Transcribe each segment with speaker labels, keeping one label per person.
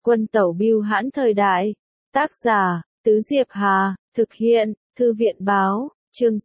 Speaker 1: Quân tẩu bưu hãn thời đại. Tác giả, Tứ Diệp Hà, thực hiện, Thư viện báo, chương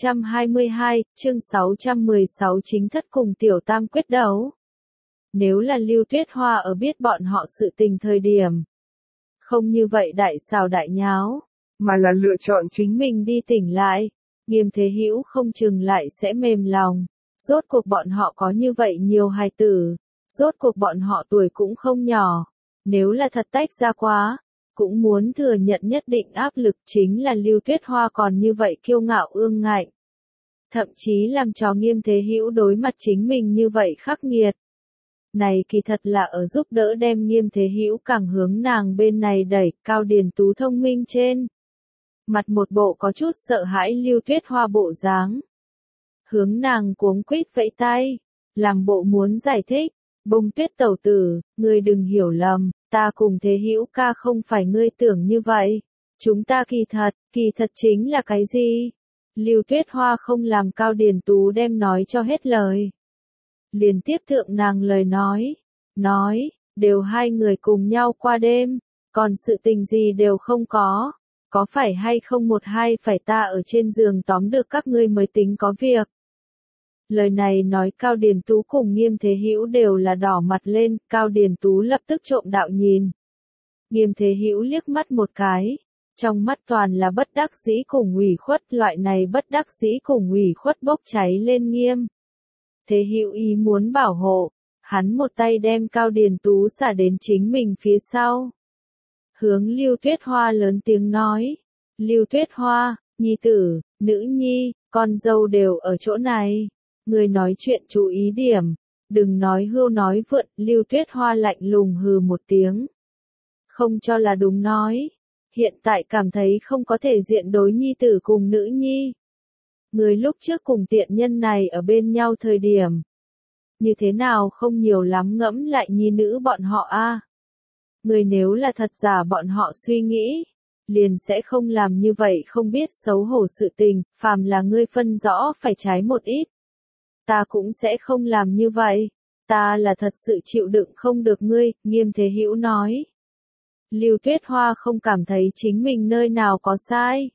Speaker 1: 622, chương 616 chính thất cùng tiểu tam quyết đấu. Nếu là Lưu Tuyết Hoa ở biết bọn họ sự tình thời điểm. Không như vậy đại xào đại nháo,
Speaker 2: mà là lựa chọn
Speaker 1: chính mình đi tỉnh lại. Nghiêm Thế Hữu không chừng lại sẽ mềm lòng. Rốt cuộc bọn họ có như vậy nhiều hài tử. Rốt cuộc bọn họ tuổi cũng không nhỏ. Nếu là thật tách ra quá, cũng muốn thừa nhận nhất định áp lực chính là Lưu Tuyết Hoa còn như vậy kiêu ngạo ương ngạnh. Thậm chí làm cho Nghiêm Thế Hữu đối mặt chính mình như vậy khắc nghiệt. Này kỳ thật là ở giúp đỡ đem Nghiêm Thế Hữu càng hướng nàng bên này đẩy, Cao Điền Tú thông minh trên. Mặt một bộ có chút sợ hãi Lưu Tuyết Hoa bộ dáng. Hướng nàng cuống quýt vẫy tay, làm bộ muốn giải thích. Bông Tuyết tẩu tử, ngươi đừng hiểu lầm, ta cùng Thế Hữu ca không phải ngươi tưởng như vậy. Chúng ta kỳ thật chính là cái gì? Lưu Tuyết Hoa không làm Cao Điền Tú đem nói cho hết lời. Liền tiếp thượng nàng lời nói, đều hai người cùng nhau qua đêm, còn sự tình gì đều không có phải hay không một hai phải ta ở trên giường tóm được các ngươi mới tính có việc. Lời này nói Cao Điền Tú cùng Nghiêm Thế Hữu đều là đỏ mặt lên, Cao Điền Tú lập tức trộm đạo nhìn. Nghiêm Thế Hữu liếc mắt một cái, trong mắt toàn là bất đắc dĩ cùng ủy khuất, loại này bất đắc dĩ cùng ủy khuất bốc cháy lên Nghiêm Thế Hữu ý muốn bảo hộ, hắn một tay đem Cao Điền Tú xả đến chính mình phía sau. Hướng Lưu Tuyết Hoa lớn tiếng nói, Lưu Tuyết Hoa, nhi tử, nữ nhi, con dâu đều ở chỗ này. Người nói chuyện chú ý điểm, đừng nói hưu nói vượn. Lưu Tuyết Hoa lạnh lùng hừ một tiếng. Không cho là đúng nói, hiện tại cảm thấy không có thể diện đối nhi tử cùng nữ nhi. Người lúc trước cùng tiện nhân này ở bên nhau thời điểm. Như thế nào không nhiều lắm ngẫm lại nhi nữ bọn họ a. Người nếu là thật giả bọn họ suy nghĩ, liền sẽ không làm như vậy không biết xấu hổ sự tình, phàm là ngươi phân rõ phải trái một ít. Ta cũng sẽ không làm như vậy, ta là thật sự chịu đựng không được ngươi, Nghiêm Thế Hữu nói. Lưu Tuyết Hoa không cảm thấy chính mình nơi nào có sai.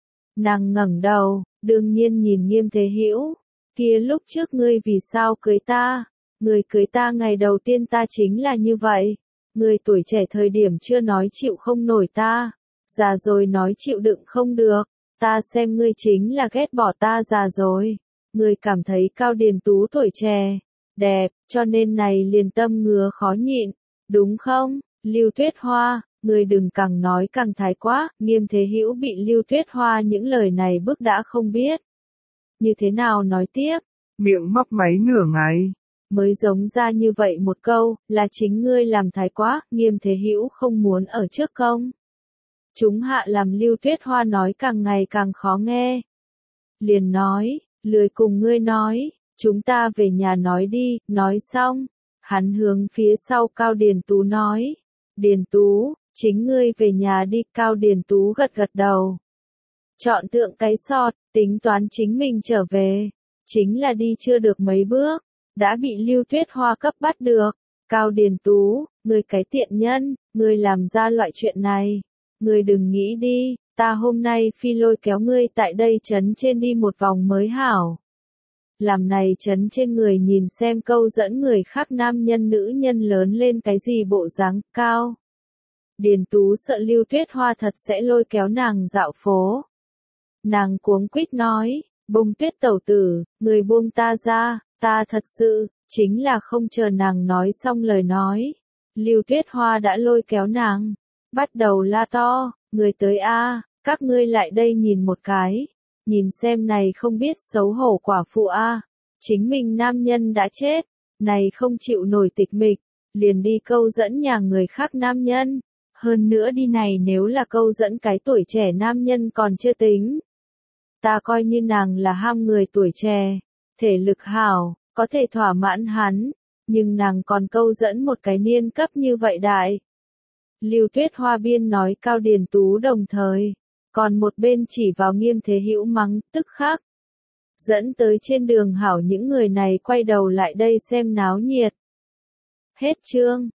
Speaker 1: Nàng ngẩng đầu, đương nhiên nhìn Nghiêm Thế Hữu, kia lúc trước ngươi vì sao cưới ta, ngươi cưới ta ngày đầu tiên ta chính là như vậy, ngươi tuổi trẻ thời điểm chưa nói chịu không nổi ta, già rồi nói chịu đựng không được, ta xem ngươi chính là ghét bỏ ta già rồi. Người cảm thấy Cao Điền Tú tuổi trẻ, đẹp, cho nên này liền tâm ngứa khó nhịn, đúng không? Lưu Tuyết Hoa, người đừng càng nói càng thái quá. Nghiêm Thế Hữu bị Lưu Tuyết Hoa những lời này bức đã không biết. Như thế nào nói tiếp?
Speaker 2: Miệng mấp máy nửa ngày.
Speaker 1: Mới giống ra như vậy một câu, là chính ngươi làm thái quá. Nghiêm Thế Hữu không muốn ở trước công. Chúng hạ làm Lưu Tuyết Hoa nói càng ngày càng khó nghe. Liền nói. Lười cùng ngươi nói, chúng ta về nhà nói đi, nói xong. Hắn hướng phía sau Cao Điền Tú nói. Điền Tú, chính ngươi về nhà đi. Cao Điền Tú gật gật đầu. Chọn tượng cái sọt, tính toán chính mình trở về. Chính là đi chưa được mấy bước, đã bị Lưu Tuyết Hoa cấp bắt được. Cao Điền Tú, ngươi cái tiện nhân, ngươi làm ra loại chuyện này. Ngươi đừng nghĩ đi. Ta hôm nay phi lôi kéo ngươi tại đây trấn trên đi một vòng mới hảo. Làm này trấn trên người nhìn xem câu dẫn người khác nam nhân nữ nhân lớn lên cái gì bộ dáng Cao. Điền Tú sợ Lưu Tuyết Hoa thật sẽ lôi kéo nàng dạo phố. Nàng cuống quýt nói, Bông Tuyết tẩu tử, người buông ta ra, ta thật sự, chính là không chờ nàng nói xong lời nói. Lưu Tuyết Hoa đã lôi kéo nàng, bắt đầu la to, người tới a. Các ngươi lại đây nhìn một cái, nhìn xem này không biết xấu hổ quả phụ a, chính mình nam nhân đã chết, này không chịu nổi tịch mịch, liền đi câu dẫn nhà người khác nam nhân, hơn nữa đi này nếu là câu dẫn cái tuổi trẻ nam nhân còn chưa tính. Ta coi như nàng là ham người tuổi trẻ, thể lực hảo, có thể thỏa mãn hắn, nhưng nàng còn câu dẫn một cái niên cấp như vậy đại. Lưu Tuyết Hoa biên nói Cao Điền Tú đồng thời. Còn một bên chỉ vào Nghiêm Thế Hữu mắng, tức khắc. Dẫn tới trên đường hảo những người này quay đầu lại đây xem náo nhiệt. Hết chương.